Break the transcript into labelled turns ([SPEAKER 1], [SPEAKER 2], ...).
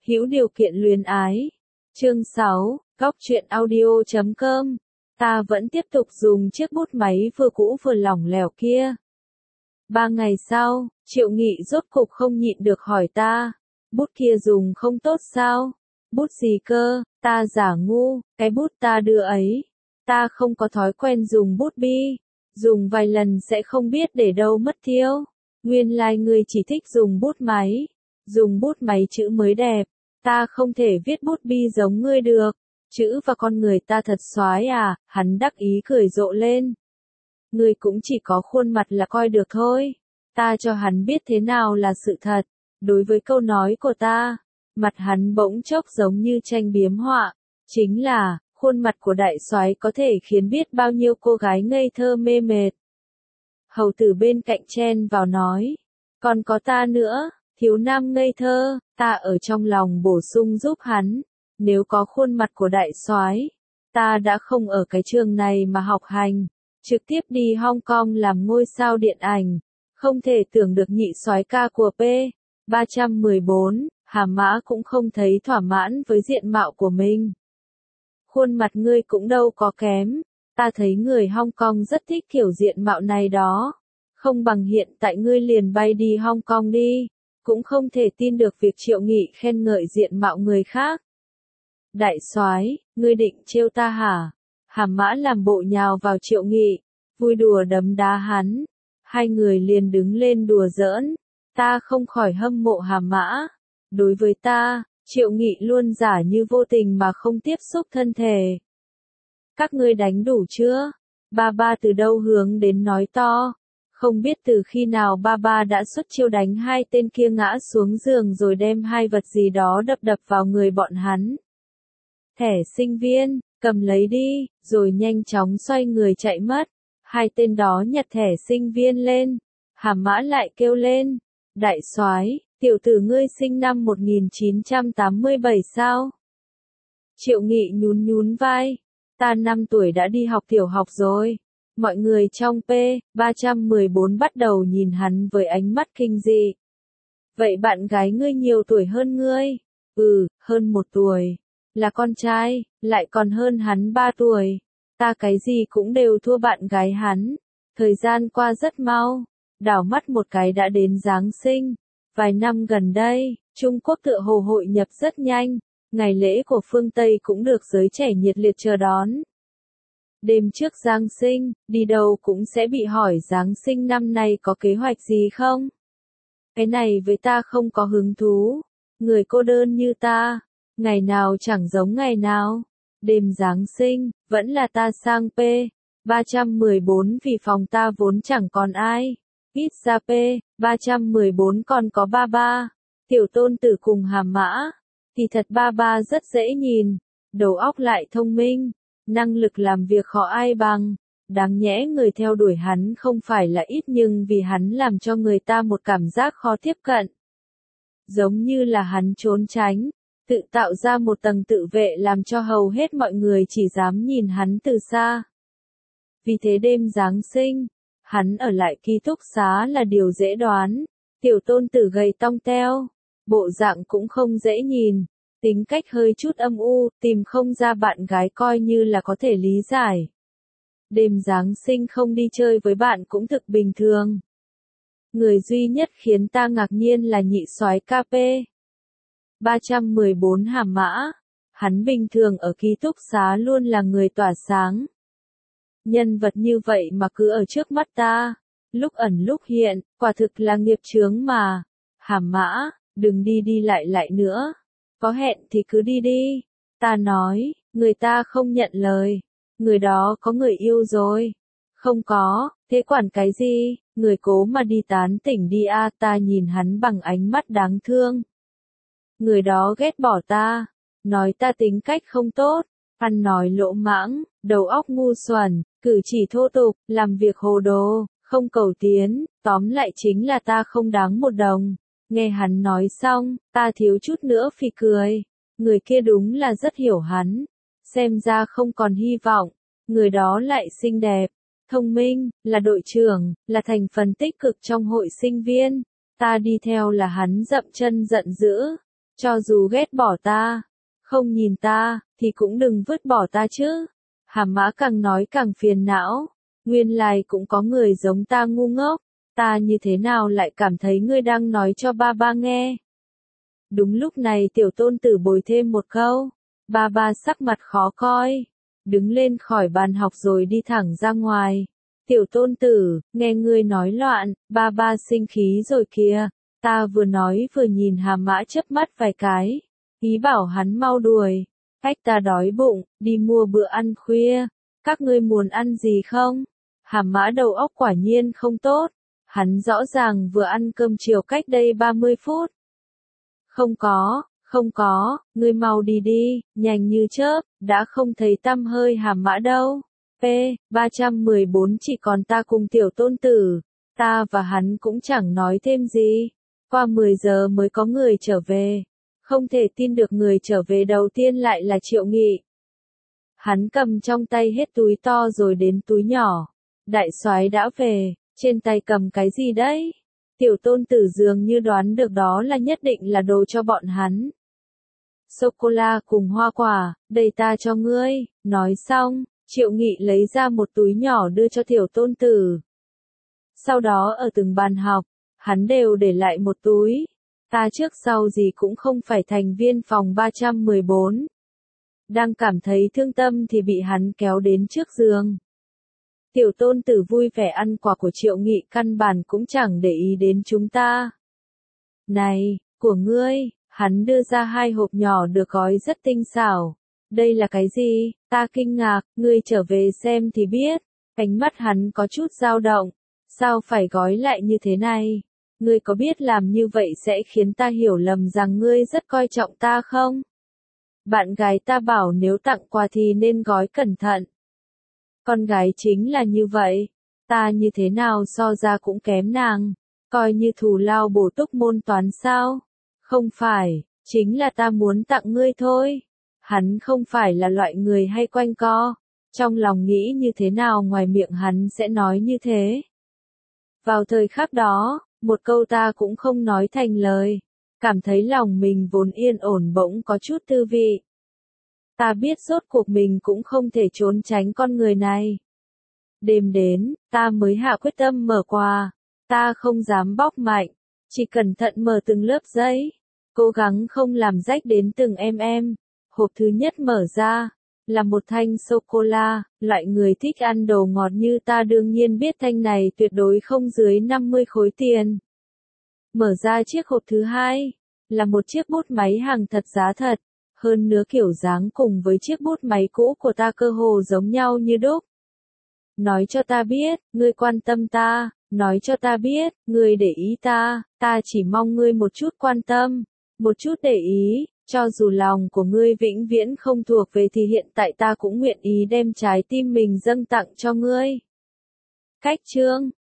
[SPEAKER 1] Hữu điều kiện luyến ái. Chương 6, Góc truyện audio.com. Ta vẫn tiếp tục dùng chiếc bút máy vừa cũ vừa lỏng lẻo kia. 3 ngày sau, Triệu Nghị rốt cục không nhịn được hỏi ta, bút kia dùng không tốt sao? Bút gì cơ? Ta giả ngu, cái bút ta đưa ấy. Ta không có thói quen dùng bút bi, dùng vài lần sẽ không biết để đâu mất tiêu. Nguyên lai ngươi chỉ thích dùng bút máy, dùng bút máy chữ mới đẹp. Ta không thể viết bút bi giống ngươi được. Chữ và con người ta thật xoái à, hắn đắc ý cười rộ lên. Ngươi cũng chỉ có khuôn mặt là coi được thôi. Ta cho hắn biết thế nào là sự thật. Đối với câu nói của ta, mặt hắn bỗng chốc giống như tranh biếm họa. Chính là, khuôn mặt của đại soái có thể khiến biết bao nhiêu cô gái ngây thơ mê mệt. Hầu tử bên cạnh chen vào nói, còn có ta nữa, thiếu nam ngây thơ, ta ở trong lòng bổ sung giúp hắn. Nếu có khuôn mặt của đại soái, ta đã không ở cái trường này mà học hành, trực tiếp đi Hong Kong làm ngôi sao điện ảnh. Không thể tưởng được nhị soái ca của P314, Hà Mã cũng không thấy thỏa mãn với diện mạo của mình. Khuôn mặt ngươi cũng đâu có kém, ta thấy người Hong Kong rất thích kiểu diện mạo này đó. Không bằng hiện tại ngươi liền bay đi Hong Kong đi, cũng không thể tin được việc Triệu Nghị khen ngợi diện mạo người khác. Đại soái, ngươi định trêu ta hả? Hà Mã làm bộ nhào vào Triệu Nghị, vui đùa đấm đá hắn. Hai người liền đứng lên đùa giỡn. Ta không khỏi hâm mộ Hà Mã. Đối với ta, Triệu Nghị luôn giả như vô tình mà không tiếp xúc thân thể. Các ngươi đánh đủ chưa? Ba ba từ đâu hướng đến nói to. Không biết từ khi nào ba ba đã xuất chiêu đánh hai tên kia ngã xuống giường rồi đem hai vật gì đó đập vào người bọn hắn. Thẻ sinh viên, cầm lấy đi, rồi nhanh chóng xoay người chạy mất. Hai tên đó nhặt thẻ sinh viên lên. Hà Mã lại kêu lên, đại soái, tiểu tử ngươi sinh năm 1987 sao? Triệu Nghị nhún nhún vai, ta 5 tuổi đã đi học tiểu học rồi. Mọi người trong P314 bắt đầu nhìn hắn với ánh mắt kinh dị. Vậy bạn gái ngươi nhiều tuổi hơn ngươi? Hơn 1 tuổi. Là con trai, lại còn hơn hắn 3 tuổi. Ta cái gì cũng đều thua bạn gái hắn. Thời gian qua rất mau. Đảo mắt một cái đã đến Giáng sinh. Vài năm gần đây, Trung Quốc tựa hồ hội nhập rất nhanh. Ngày lễ của phương Tây cũng được giới trẻ nhiệt liệt chờ đón. Đêm trước Giáng sinh, đi đâu cũng sẽ bị hỏi Giáng sinh năm nay có kế hoạch gì không? Cái này với ta không có hứng thú. Người cô đơn như ta, ngày nào chẳng giống ngày nào. Đêm Giáng sinh, vẫn là ta sang P314 vì phòng ta vốn chẳng còn ai. Ít ra P314 còn có ba ba, tiểu tôn tử cùng Hà Mã. Thì thật ba ba rất dễ nhìn, đầu óc lại thông minh, năng lực làm việc khó ai bằng. Đáng nhẽ người theo đuổi hắn không phải là ít nhưng vì hắn làm cho người ta một cảm giác khó tiếp cận. Giống như là hắn trốn tránh, tự tạo ra một tầng tự vệ làm cho hầu hết mọi người chỉ dám nhìn hắn từ xa. Vì thế đêm Giáng sinh, hắn ở lại ký túc xá là điều dễ đoán. Tiểu tôn tử gầy tong teo, bộ dạng cũng không dễ nhìn, tính cách hơi chút âm u, tìm không ra bạn gái coi như là có thể lý giải. Đêm Giáng sinh không đi chơi với bạn cũng thực bình thường. Người duy nhất khiến ta ngạc nhiên là nhị soái KP314 Hà Mã. Hắn bình thường ở ký túc xá luôn là người tỏa sáng. Nhân vật như vậy mà cứ ở trước mắt ta, lúc ẩn lúc hiện, quả thực là nghiệp chướng mà. Hà Mã, đừng đi đi lại nữa. Có hẹn thì cứ đi đi. Ta nói, người ta không nhận lời. Người đó có người yêu rồi. Không có, thế quản cái gì, người cố mà đi tán tỉnh đi a. Ta nhìn hắn bằng ánh mắt đáng thương. Người đó ghét bỏ ta, nói ta tính cách không tốt, ăn nói lỗ mãng, đầu óc ngu xuẩn, cử chỉ thô tục, làm việc hồ đồ, không cầu tiến, tóm lại chính là ta không đáng một đồng. Nghe hắn nói xong, ta thiếu chút nữa phì cười. Người kia đúng là rất hiểu hắn. Xem ra không còn hy vọng. Người đó lại xinh đẹp, thông minh, là đội trưởng, là thành phần tích cực trong hội sinh viên. Ta đi theo là hắn dậm chân giận dữ. Cho dù ghét bỏ ta, không nhìn ta, thì cũng đừng vứt bỏ ta chứ. Hàm Mã càng nói càng phiền não. Nguyên lai cũng có người giống ta ngu ngốc. Ta như thế nào lại cảm thấy ngươi đang nói cho ba ba nghe. Đúng lúc này tiểu tôn tử bồi thêm một câu. Ba ba sắc mặt khó coi. Đứng lên khỏi bàn học rồi đi thẳng ra ngoài. Tiểu tôn tử, nghe ngươi nói loạn, ba ba sinh khí rồi kìa. Ta vừa nói vừa nhìn Hàm Mã chớp mắt vài cái. Ý bảo hắn mau đuổi. Ách ta đói bụng, đi mua bữa ăn khuya. Các ngươi muốn ăn gì không? Hàm Mã đầu óc quả nhiên không tốt. Hắn rõ ràng vừa ăn cơm chiều cách đây 30 phút. Không có, ngươi mau đi đi, nhanh như chớp, đã không thấy tăm hơi Hàm Mã đâu. P314 chỉ còn ta cùng tiểu tôn tử. Ta và hắn cũng chẳng nói thêm gì. Qua 10 giờ mới có người trở về. Không thể tin được người trở về đầu tiên lại là Triệu Nghị. Hắn cầm trong tay hết túi to rồi đến túi nhỏ. Đại soái đã về, trên tay cầm cái gì đấy? Tiểu tôn tử dường như đoán được đó là nhất định là đồ cho bọn hắn. Sô-cô-la cùng hoa quả, đây ta cho ngươi. Nói xong, Triệu Nghị lấy ra một túi nhỏ đưa cho tiểu tôn tử. Sau đó ở từng bàn học, hắn đều để lại một túi. Ta trước sau gì cũng không phải thành viên phòng 314. Đang cảm thấy thương tâm thì bị hắn kéo đến trước giường. Tiểu tôn tử vui vẻ ăn quả của Triệu Nghị, căn bản cũng chẳng để ý đến chúng ta. Này, của ngươi, hắn đưa ra 2 hộp nhỏ được gói rất tinh xảo. Đây là cái gì? Ta kinh ngạc, ngươi trở về xem thì biết. Ánh mắt hắn có chút dao động. Sao phải gói lại như thế này? Ngươi có biết làm như vậy sẽ khiến ta hiểu lầm rằng ngươi rất coi trọng ta không? Bạn gái ta bảo nếu tặng quà thì nên gói cẩn thận. Con gái chính là như vậy. Ta như thế nào so ra cũng kém nàng. Coi như thù lao bổ túc môn toán sao? Không phải, chính là ta muốn tặng ngươi thôi. Hắn không phải là loại người hay quanh co. Trong lòng nghĩ như thế nào ngoài miệng hắn sẽ nói như thế. Vào thời khắc đó, một câu ta cũng không nói thành lời. Cảm thấy lòng mình vốn yên ổn bỗng có chút tư vị. Ta biết rốt cuộc mình cũng không thể trốn tránh con người này. Đêm đến, ta mới hạ quyết tâm mở quà. Ta không dám bóc mạnh, chỉ cẩn thận mở từng lớp giấy. Cố gắng không làm rách đến từng em. Hộp thứ nhất mở ra, là một thanh sô-cô-la. Loại người thích ăn đồ ngọt như ta đương nhiên biết thanh này tuyệt đối không dưới 50 khối tiền. Mở ra chiếc hộp thứ hai, là một chiếc bút máy hàng thật giá thật. Hơn nữa kiểu dáng cùng với chiếc bút máy cũ của ta cơ hồ giống nhau như đúc. Nói cho ta biết, ngươi quan tâm ta, nói cho ta biết, ngươi để ý ta, ta chỉ mong ngươi một chút quan tâm, một chút để ý, cho dù lòng của ngươi vĩnh viễn không thuộc về thì hiện tại ta cũng nguyện ý đem trái tim mình dâng tặng cho ngươi. Cách chương